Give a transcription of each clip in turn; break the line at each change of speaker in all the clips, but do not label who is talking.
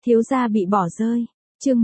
Thiếu gia bị bỏ rơi. Chương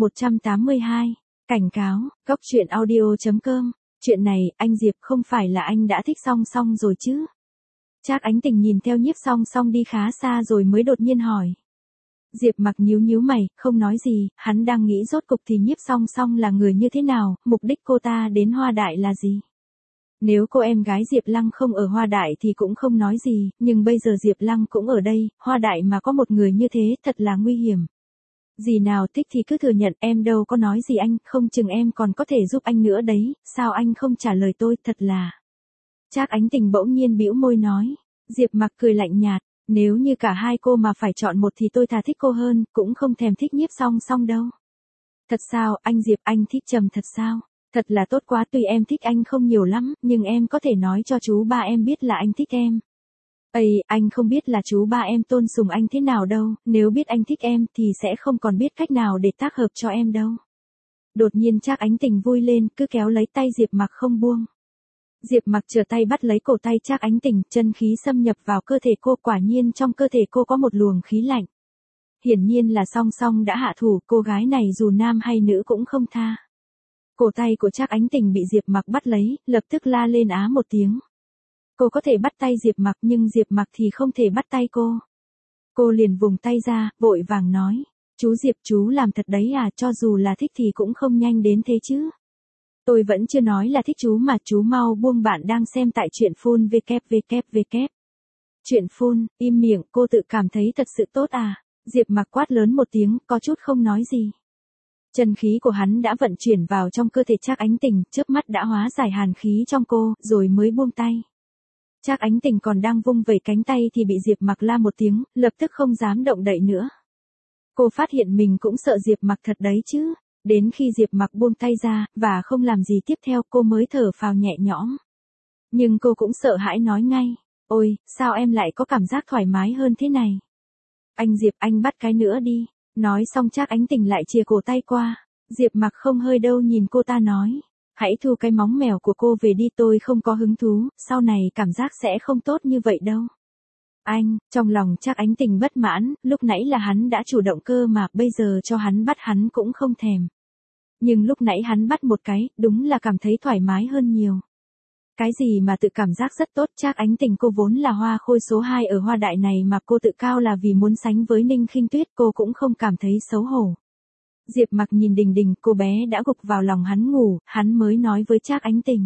182. Cảnh cáo. Góc truyện audio.com. Chuyện này, anh Diệp không phải là anh đã thích Song Song rồi chứ? Trác Ánh Tình nhìn theo Nhiếp Song Song đi khá xa rồi mới đột nhiên hỏi. Diệp Mặc nhíu nhíu mày, không nói gì, hắn đang nghĩ rốt cục thì Nhiếp Song Song là người như thế nào, mục đích cô ta đến Hoa Đại là gì? Nếu cô em gái Diệp Lăng không ở Hoa Đại thì cũng không nói gì, nhưng bây giờ Diệp Lăng cũng ở đây, Hoa Đại mà có một người như thế thật là nguy hiểm. Dì nào thích thì cứ thừa nhận, em đâu có nói gì anh, không chừng em còn có thể giúp anh nữa đấy, sao anh không trả lời tôi, thật là. Trác Ánh Tình bỗng nhiên bĩu môi nói. Diệp Mặc cười lạnh nhạt, nếu như cả hai cô mà phải chọn một thì tôi thà thích cô hơn, cũng không thèm thích Nhiếp Song Song đâu. Thật sao, anh Diệp, anh thích Trầm thật sao? Thật là tốt quá, tuy em thích anh không nhiều lắm, nhưng em có thể nói cho chú ba em biết là anh thích em. Ây, anh không biết là chú ba em tôn sùng anh thế nào đâu, nếu biết anh thích em thì sẽ không còn biết cách nào để tác hợp cho em đâu. Đột nhiên Trác Ánh Tình vui lên, cứ kéo lấy tay Diệp Mặc không buông. Diệp Mặc trở tay bắt lấy cổ tay Trác Ánh Tình, chân khí xâm nhập vào cơ thể cô, quả nhiên trong cơ thể cô có một luồng khí lạnh. Hiển nhiên là Song Song đã hạ thủ, cô gái này dù nam hay nữ cũng không tha. Cổ tay của Trác Ánh Tình bị Diệp Mặc bắt lấy, lập tức la lên á một tiếng. Cô có thể bắt tay Diệp Mặc nhưng Diệp Mặc thì không thể bắt tay cô. Cô liền vùng tay ra, vội vàng nói. Chú Diệp, chú làm thật đấy à, cho dù là thích thì cũng không nhanh đến thế chứ. Tôi vẫn chưa nói là thích chú mà, chú mau buông, bạn đang xem tại truyện phun www. Truyện phun, im miệng, cô tự cảm thấy thật sự tốt à. Diệp Mặc quát lớn một tiếng, có chút không nói gì. Chân khí của hắn đã vận chuyển vào trong cơ thể Trác Ánh Tình, chớp mắt đã hóa giải hàn khí trong cô, rồi mới buông tay. Trác Ánh Tình còn đang vung vẩy cánh tay thì bị Diệp Mặc la một tiếng, lập tức không dám động đậy nữa. Cô phát hiện mình cũng sợ Diệp Mặc thật đấy chứ. Đến khi Diệp Mặc buông tay ra, và không làm gì tiếp theo, cô mới thở phào nhẹ nhõm. Nhưng cô cũng sợ hãi nói ngay. Ôi, sao em lại có cảm giác thoải mái hơn thế này? Anh Diệp, anh bắt cái nữa đi. Nói xong Trác Ánh Tình lại chìa cổ tay qua. Diệp Mặc không hơi đâu nhìn cô ta nói. Hãy thu cái móng mèo của cô về đi, tôi không có hứng thú, sau này cảm giác sẽ không tốt như vậy đâu. Anh, trong lòng Trác Ánh Tình bất mãn, lúc nãy là hắn đã chủ động cơ mà, bây giờ cho hắn bắt hắn cũng không thèm. Nhưng lúc nãy hắn bắt một cái, đúng là cảm thấy thoải mái hơn nhiều. Cái gì mà tự cảm giác rất tốt, Trác Ánh Tình cô vốn là hoa khôi số 2 ở Hoa Đại này mà cô tự cao là vì muốn sánh với Ninh Khinh Tuyết, cô cũng không cảm thấy xấu hổ. Diệp Mặc nhìn Đình Đình, cô bé đã gục vào lòng hắn ngủ, hắn mới nói với Trác Ánh Tình.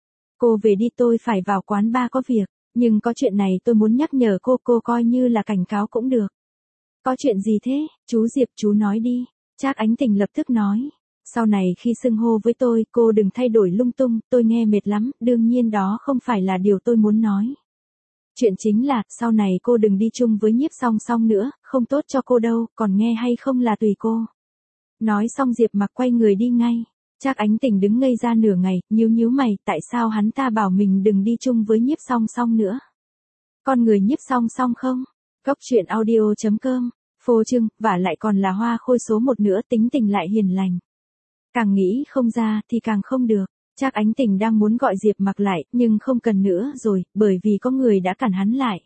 Cô về đi, tôi phải vào quán bar có việc, nhưng có chuyện này tôi muốn nhắc nhở cô coi như là cảnh cáo cũng được. Có chuyện gì thế, chú Diệp, chú nói đi. Trác Ánh Tình lập tức nói. Sau này khi xưng hô với tôi, cô đừng thay đổi lung tung, tôi nghe mệt lắm, đương nhiên đó không phải là điều tôi muốn nói. Chuyện chính là, sau này cô đừng đi chung với Nhiếp Song Song nữa, không tốt cho cô đâu, còn nghe hay không là tùy cô. Nói xong Diệp Mặc quay người đi ngay. Trác Ánh Tình đứng ngây ra nửa ngày, nhíu mày, tại sao hắn ta bảo mình đừng đi chung với Nhiếp Song Song nữa? Con người Nhiếp Song Song không? Góc truyện audio.com. Phô trương, và lại còn là hoa khôi số 1 nữa, tính tình lại hiền lành. Càng nghĩ không ra thì càng không được. Trác Ánh Tình đang muốn gọi Diệp Mặc lại, nhưng không cần nữa rồi, bởi vì có người đã cản hắn lại.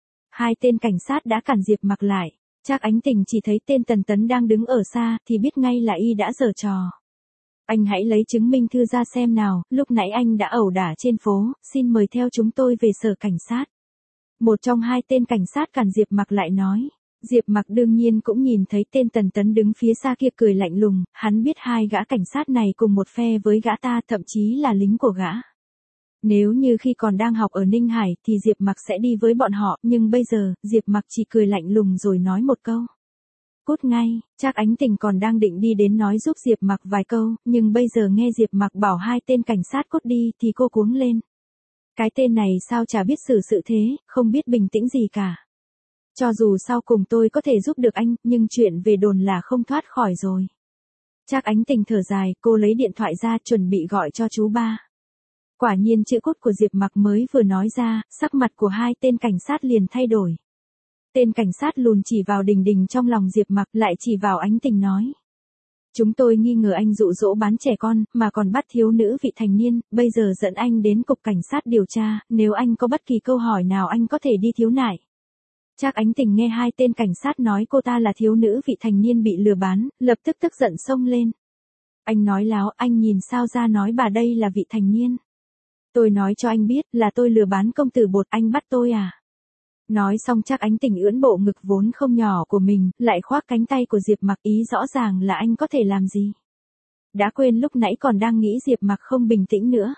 2 tên cảnh sát đã cản Diệp Mặc lại. Trác Ánh Tình chỉ thấy tên Tần Tấn đang đứng ở xa, thì biết ngay là y đã giở trò. Anh hãy lấy chứng minh thư ra xem nào, lúc nãy anh đã ẩu đả trên phố, xin mời theo chúng tôi về sở cảnh sát. Một trong 2 tên cảnh sát cản Diệp Mặc lại nói. Diệp Mặc đương nhiên cũng nhìn thấy tên Tần Tấn đứng phía xa kia cười lạnh lùng, hắn biết 2 gã cảnh sát này cùng một phe với gã ta, thậm chí là lính của gã. Nếu như khi còn đang học ở Ninh Hải thì Diệp Mặc sẽ đi với bọn họ, nhưng bây giờ, Diệp Mặc chỉ cười lạnh lùng rồi nói một câu. Cút ngay. Trác Ánh Tình còn đang định đi đến nói giúp Diệp Mặc vài câu, nhưng bây giờ nghe Diệp Mặc bảo 2 tên cảnh sát cút đi thì cô cuống lên. Cái tên này sao chả biết xử sự thế, không biết bình tĩnh gì cả. Cho dù sau cùng tôi có thể giúp được anh, nhưng chuyện về đồn là không thoát khỏi rồi. Trác Ánh Tình thở dài, cô lấy điện thoại ra chuẩn bị gọi cho chú ba. Quả nhiên chữ cốt của Diệp Mặc mới vừa nói ra, sắc mặt của 2 tên cảnh sát liền thay đổi. Tên cảnh sát lùn chỉ vào Đình Đình trong lòng Diệp Mặc, lại chỉ vào Ánh Tình nói. Chúng tôi nghi ngờ anh dụ dỗ bán trẻ con, mà còn bắt thiếu nữ vị thành niên, bây giờ dẫn anh đến cục cảnh sát điều tra, nếu anh có bất kỳ câu hỏi nào anh có thể đi khiếu nại. Trác Ánh Tình nghe hai tên cảnh sát nói cô ta là thiếu nữ vị thành niên bị lừa bán, lập tức tức giận xông lên. Anh nói láo, anh nhìn sao ra nói bà đây là vị thành niên. Tôi nói cho anh biết là tôi lừa bán công tử bột, anh bắt tôi à? Nói xong Trác Ánh Tình ưỡn bộ ngực vốn không nhỏ của mình, lại khoác cánh tay của Diệp Mặc, ý rõ ràng là anh có thể làm gì. Đã quên lúc nãy còn đang nghĩ Diệp Mặc không bình tĩnh nữa.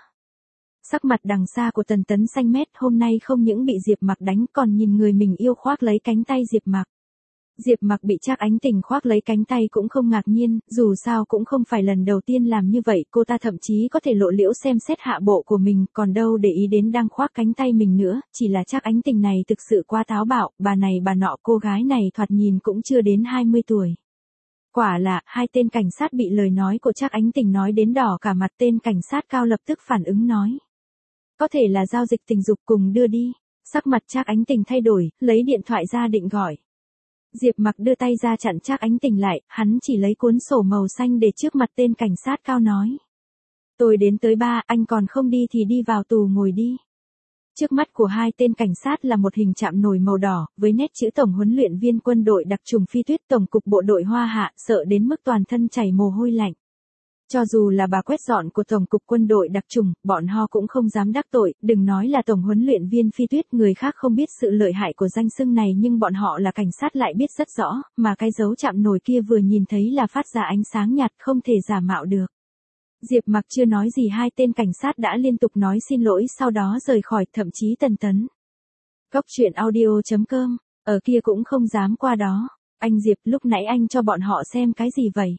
Sắc mặt đằng xa của Tần Tấn xanh mét, hôm nay không những bị Diệp Mặc đánh còn nhìn người mình yêu khoác lấy cánh tay Diệp Mặc. Diệp Mặc bị Trác Ánh Tình khoác lấy cánh tay cũng không ngạc nhiên, dù sao cũng không phải lần đầu tiên làm như vậy, cô ta thậm chí có thể lộ liễu xem xét hạ bộ của mình, còn đâu để ý đến đang khoác cánh tay mình nữa, chỉ là Trác Ánh Tình này thực sự quá táo bạo, bà này bà nọ, cô gái này thoạt nhìn cũng chưa đến 20 tuổi. Quả là, hai tên cảnh sát bị lời nói của Trác Ánh Tình nói đến đỏ cả mặt, tên cảnh sát cao lập tức phản ứng nói. Có thể là giao dịch tình dục, cùng đưa đi. Sắc mặt Trác Ánh Tình thay đổi, lấy điện thoại ra định gọi. Diệp Mặc đưa tay ra chặn Trác Ánh Tình lại, hắn chỉ lấy cuốn sổ màu xanh để trước mặt tên cảnh sát cao nói. Tôi đến tới 3, anh còn không đi thì đi vào tù ngồi đi. Trước mắt của hai tên cảnh sát là một hình chạm nổi màu đỏ, với nét chữ Tổng huấn luyện viên quân đội đặc trùng Phi Tuyết, Tổng cục bộ đội Hoa Hạ, sợ đến mức toàn thân chảy mồ hôi lạnh. Cho dù là bà quét dọn của Tổng cục quân đội đặc trùng, bọn họ cũng không dám đắc tội, đừng nói là Tổng huấn luyện viên Phi Tuyết, người khác không biết sự lợi hại của danh xưng này nhưng bọn họ là cảnh sát lại biết rất rõ, mà cái dấu chạm nổi kia vừa nhìn thấy là phát ra ánh sáng nhạt, không thể giả mạo được. Diệp Mặc chưa nói gì hai tên cảnh sát đã liên tục nói xin lỗi, sau đó rời khỏi, thậm chí Tần Tấn. Góc truyện audio.com, ở kia cũng không dám qua đó. Anh Diệp, lúc nãy anh cho bọn họ xem cái gì vậy?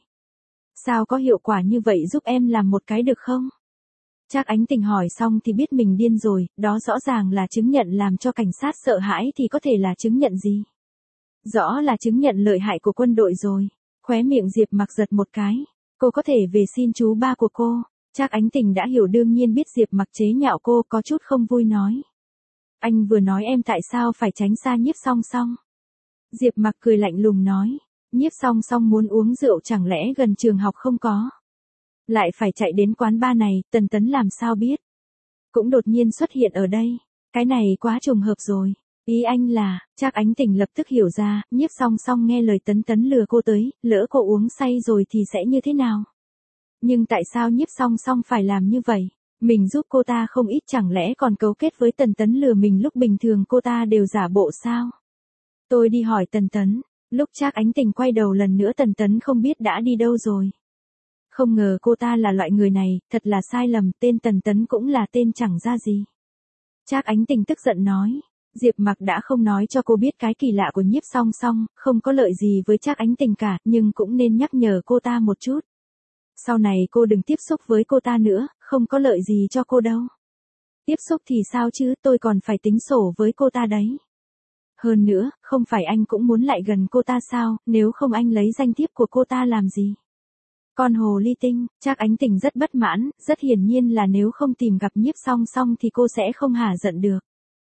Sao có hiệu quả như vậy, giúp em làm một cái được không? Trác Ánh Tình hỏi xong thì biết mình điên rồi, đó rõ ràng là chứng nhận làm cho cảnh sát sợ hãi thì có thể là chứng nhận gì? Rõ là chứng nhận lợi hại của quân đội rồi. Khóe miệng Diệp Mặc giật một cái. Cô có thể về xin chú ba của cô. Trác Ánh Tình đã hiểu, đương nhiên biết Diệp Mặc chế nhạo cô, có chút không vui nói. Anh vừa nói em tại sao phải tránh xa Nhiếp Song Song. Diệp Mặc cười lạnh lùng nói. Nhiếp Song Song muốn uống rượu chẳng lẽ gần trường học không có. Lại phải chạy đến quán bar này, Tần Tấn làm sao biết. Cũng đột nhiên xuất hiện ở đây. Cái này quá trùng hợp rồi. Ý anh là, Trác Ánh Tình lập tức hiểu ra, Nhiếp Song Song nghe lời Tấn Tấn lừa cô tới, lỡ cô uống say rồi thì sẽ như thế nào? Nhưng tại sao Nhiếp Song Song phải làm như vậy? Mình giúp cô ta không ít, chẳng lẽ còn cấu kết với Tần Tấn lừa mình, lúc bình thường cô ta đều giả bộ sao? Tôi đi hỏi Tần Tấn. Lúc Trác Ánh Tình quay đầu lần nữa, Tần Tấn không biết đã đi đâu rồi. Không ngờ cô ta là loại người này, thật là sai lầm, tên Tần Tấn cũng là tên chẳng ra gì. Trác Ánh Tình tức giận nói. Diệp Mặc đã không nói cho cô biết cái kỳ lạ của Nhiếp Song Song, không có lợi gì với Trác Ánh Tình cả, nhưng cũng nên nhắc nhở cô ta một chút. Sau này cô đừng tiếp xúc với cô ta nữa, không có lợi gì cho cô đâu. Tiếp xúc thì sao chứ, tôi còn phải tính sổ với cô ta đấy. Hơn nữa, không phải anh cũng muốn lại gần cô ta sao, nếu không anh lấy danh thiếp của cô ta làm gì? Con hồ ly tinh, Trác Ánh Tình rất bất mãn, rất hiển nhiên là nếu không tìm gặp Nhiếp Song Song thì cô sẽ không hả giận được.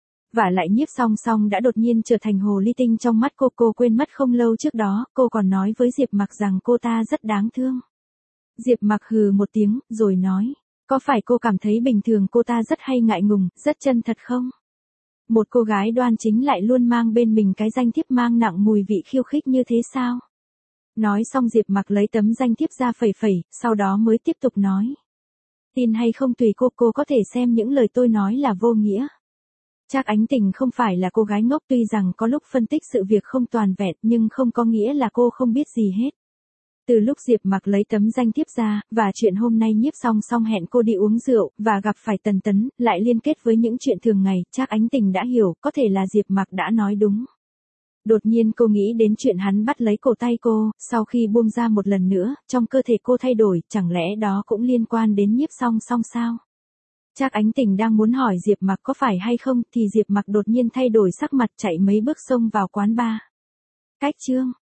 Vả lại Nhiếp Song Song đã đột nhiên trở thành hồ ly tinh trong mắt cô quên mất không lâu trước đó, cô còn nói với Diệp Mặc rằng cô ta rất đáng thương. Diệp Mặc hừ một tiếng, rồi nói, có phải cô cảm thấy bình thường cô ta rất hay ngại ngùng, rất chân thật không? Một cô gái đoan chính lại luôn mang bên mình cái danh thiếp mang nặng mùi vị khiêu khích như thế sao? Nói xong Diệp Mặc lấy tấm danh thiếp ra phẩy phẩy, sau đó mới tiếp tục nói. Tin hay không tùy cô có thể xem những lời tôi nói là vô nghĩa. Trác Ánh Tình không phải là cô gái ngốc, tuy rằng có lúc phân tích sự việc không toàn vẹn nhưng không có nghĩa là cô không biết gì hết. Từ lúc Diệp Mặc lấy tấm danh thiếp ra, và chuyện hôm nay Nhiếp Song Song hẹn cô đi uống rượu, và gặp phải Tần Tấn, lại liên kết với những chuyện thường ngày, Trác Ánh Tình đã hiểu, có thể là Diệp Mặc đã nói đúng. Đột nhiên cô nghĩ đến chuyện hắn bắt lấy cổ tay cô, sau khi buông ra một lần nữa, trong cơ thể cô thay đổi, chẳng lẽ đó cũng liên quan đến Nhiếp Song Song sao? Trác Ánh Tình đang muốn hỏi Diệp Mặc có phải hay không, thì Diệp Mặc đột nhiên thay đổi sắc mặt, chạy mấy bước xông vào quán bar. Cách chương